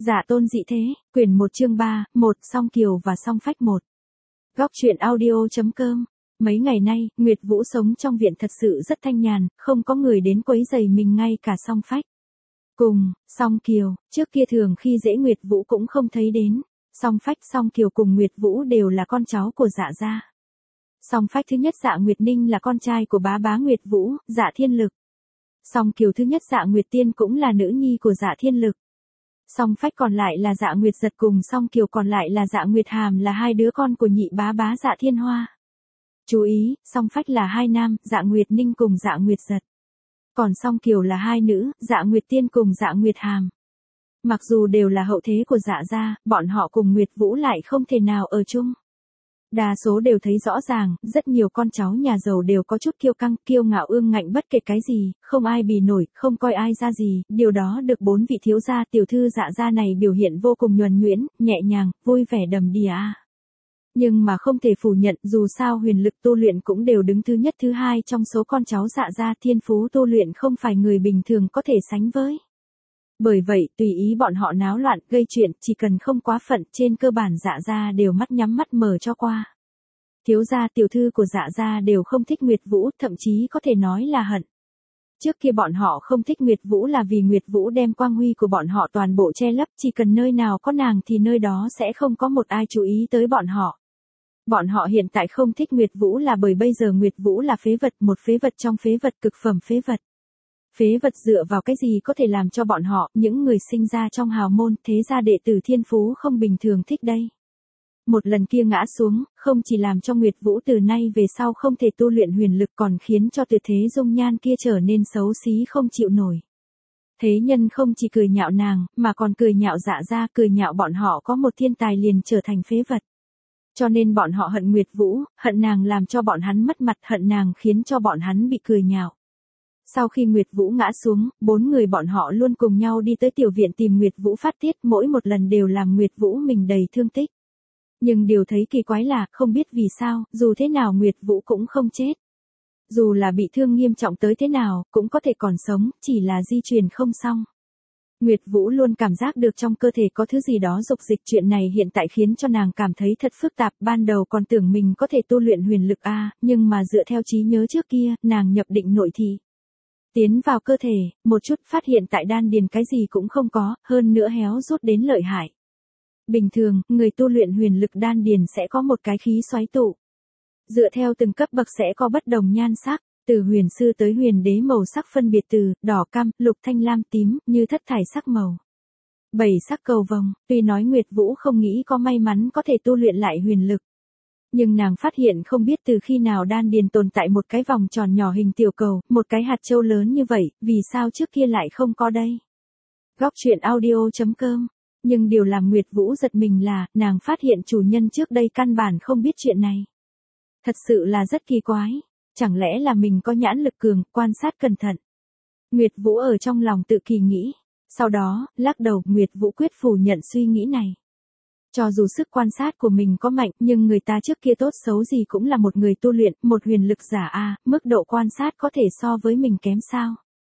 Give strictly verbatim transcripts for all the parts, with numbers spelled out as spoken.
Dạ tôn dị thế, quyển một chương ba, một, Song Kiều và Song Phách một. Góc truyện audio.com. Mấy ngày nay, Nguyệt Vũ sống trong viện thật sự rất thanh nhàn, không có người đến quấy rầy mình ngay cả Song Phách. Cùng, Song Kiều, trước kia thường khi dễ Nguyệt Vũ cũng không thấy đến. Song Phách, Song Kiều cùng Nguyệt Vũ đều là con cháu của Dạ gia. Song Phách thứ nhất Dạ Nguyệt Ninh là con trai của bá bá Nguyệt Vũ, Dạ Thiên Lực. Song Kiều thứ nhất Dạ Nguyệt Tiên cũng là nữ nhi của Dạ Thiên Lực. Song Phách còn lại là Dạ Nguyệt Giật cùng Song Kiều còn lại là Dạ Nguyệt Hàm là hai đứa con của nhị bá bá Dạ Thiên Hoa. Chú ý, Song Phách là hai nam, Dạ Nguyệt Ninh cùng Dạ Nguyệt Giật. Còn Song Kiều là hai nữ, Dạ Nguyệt Tiên cùng Dạ Nguyệt Hàm. Mặc dù đều là hậu thế của Dạ gia, bọn họ cùng Nguyệt Vũ lại không thể nào ở chung. Đa số đều thấy rõ ràng, rất nhiều con cháu nhà giàu đều có chút kiêu căng, kiêu ngạo ương ngạnh bất kể cái gì, không ai bì nổi, không coi ai ra gì, điều đó được bốn vị thiếu gia tiểu thư Dạ gia này biểu hiện vô cùng nhuần nhuyễn, nhẹ nhàng, vui vẻ đầm đìa. Nhưng mà không thể phủ nhận, dù sao huyền lực tu luyện cũng đều đứng thứ nhất thứ hai trong số con cháu Dạ gia, thiên phú tu luyện không phải người bình thường có thể sánh với. Bởi vậy, tùy ý bọn họ náo loạn, gây chuyện, chỉ cần không quá phận, trên cơ bản Dạ gia đều mắt nhắm mắt mở cho qua. Thiếu gia tiểu thư của Dạ gia đều không thích Nguyệt Vũ, thậm chí có thể nói là hận. Trước kia bọn họ không thích Nguyệt Vũ là vì Nguyệt Vũ đem quang huy của bọn họ toàn bộ che lấp, chỉ cần nơi nào có nàng thì nơi đó sẽ không có một ai chú ý tới bọn họ. Bọn họ hiện tại không thích Nguyệt Vũ là bởi bây giờ Nguyệt Vũ là phế vật, một phế vật trong phế vật, cực phẩm phế vật. Phế vật dựa vào cái gì có thể làm cho bọn họ, những người sinh ra trong hào môn, thế gia đệ tử thiên phú không bình thường thích đây. Một lần kia ngã xuống, không chỉ làm cho Nguyệt Vũ từ nay về sau không thể tu luyện huyền lực còn khiến cho tuyệt thế dung nhan kia trở nên xấu xí không chịu nổi. Thế nhân không chỉ cười nhạo nàng, mà còn cười nhạo Dạ gia, cười nhạo bọn họ có một thiên tài liền trở thành phế vật. Cho nên bọn họ hận Nguyệt Vũ, hận nàng làm cho bọn hắn mất mặt, hận nàng khiến cho bọn hắn bị cười nhạo. Sau khi Nguyệt Vũ ngã xuống, bốn người bọn họ luôn cùng nhau đi tới tiểu viện tìm Nguyệt Vũ phát tiết, mỗi một lần đều làm Nguyệt Vũ mình đầy thương tích. Nhưng điều thấy kỳ quái là, không biết vì sao, dù thế nào Nguyệt Vũ cũng không chết. Dù là bị thương nghiêm trọng tới thế nào, cũng có thể còn sống, chỉ là di truyền không xong. Nguyệt Vũ luôn cảm giác được trong cơ thể có thứ gì đó dục dịch, chuyện này hiện tại khiến cho nàng cảm thấy thật phức tạp, ban đầu còn tưởng mình có thể tu luyện huyền lực A, nhưng mà dựa theo trí nhớ trước kia, nàng nhập định nội thị. Tiến vào cơ thể, một chút phát hiện tại đan điền cái gì cũng không có, hơn nữa héo rút đến lợi hại. Bình thường, người tu luyện huyền lực đan điền sẽ có một cái khí xoáy tụ. Dựa theo từng cấp bậc sẽ có bất đồng nhan sắc, từ huyền sư tới huyền đế màu sắc phân biệt từ đỏ cam, lục thanh lam tím, như thất thải sắc màu. Bảy sắc cầu vồng, tuy nói Nguyệt Vũ không nghĩ có may mắn có thể tu luyện lại huyền lực. Nhưng nàng phát hiện không biết từ khi nào đan điền tồn tại một cái vòng tròn nhỏ hình tiểu cầu, một cái hạt châu lớn như vậy, vì sao trước kia lại không có đây? Góc truyện audio.com. Nhưng điều làm Nguyệt Vũ giật mình là, nàng phát hiện chủ nhân trước đây căn bản không biết chuyện này. Thật sự là rất kỳ quái. Chẳng lẽ là mình có nhãn lực cường, quan sát cẩn thận. Nguyệt Vũ ở trong lòng tự kỳ nghĩ. Sau đó, lắc đầu, Nguyệt Vũ quyết phủ nhận suy nghĩ này. Cho dù sức quan sát của mình có mạnh, nhưng người ta trước kia tốt xấu gì cũng là một người tu luyện, một huyền lực giả a, mức độ quan sát có thể so với mình kém sao?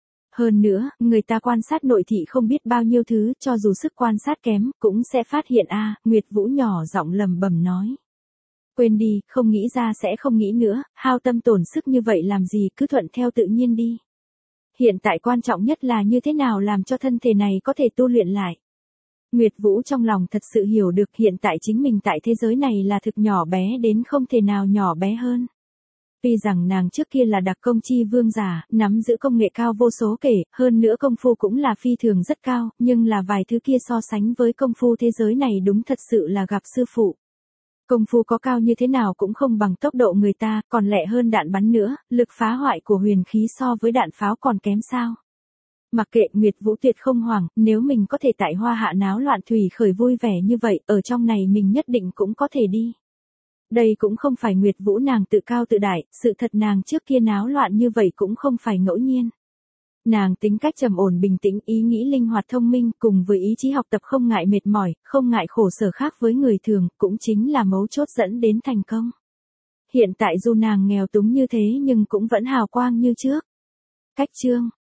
Hơn nữa, người ta quan sát nội thị không biết bao nhiêu thứ, cho dù sức quan sát kém, cũng sẽ phát hiện a, Nguyệt Vũ nhỏ giọng lầm bầm nói. Quên đi, không nghĩ ra sẽ không nghĩ nữa, hao tâm tổn sức như vậy làm gì, cứ thuận theo tự nhiên đi. Hiện tại quan trọng nhất là như thế nào làm cho thân thể này có thể tu luyện lại. Nguyệt Vũ trong lòng thật sự hiểu được hiện tại chính mình tại thế giới này là thực nhỏ bé đến không thể nào nhỏ bé hơn. Tuy rằng nàng trước kia là đặc công chi vương giả, nắm giữ công nghệ cao vô số kể, hơn nữa công phu cũng là phi thường rất cao, nhưng là vài thứ kia so sánh với công phu thế giới này đúng thật sự là gặp sư phụ. Công phu có cao như thế nào cũng không bằng tốc độ người ta, còn lẹ hơn đạn bắn nữa, lực phá hoại của huyền khí so với đạn pháo còn kém sao. Mặc kệ, Nguyệt Vũ tuyệt không hoảng, nếu mình có thể tại Hoa Hạ náo loạn thủy khởi vui vẻ như vậy, ở trong này mình nhất định cũng có thể đi. Đây cũng không phải Nguyệt Vũ nàng tự cao tự đại, sự thật nàng trước kia náo loạn như vậy cũng không phải ngẫu nhiên. Nàng tính cách trầm ổn bình tĩnh, ý nghĩ linh hoạt thông minh, cùng với ý chí học tập không ngại mệt mỏi, không ngại khổ sở khác với người thường, cũng chính là mấu chốt dẫn đến thành công. Hiện tại dù nàng nghèo túng như thế nhưng cũng vẫn hào quang như trước. Cách chương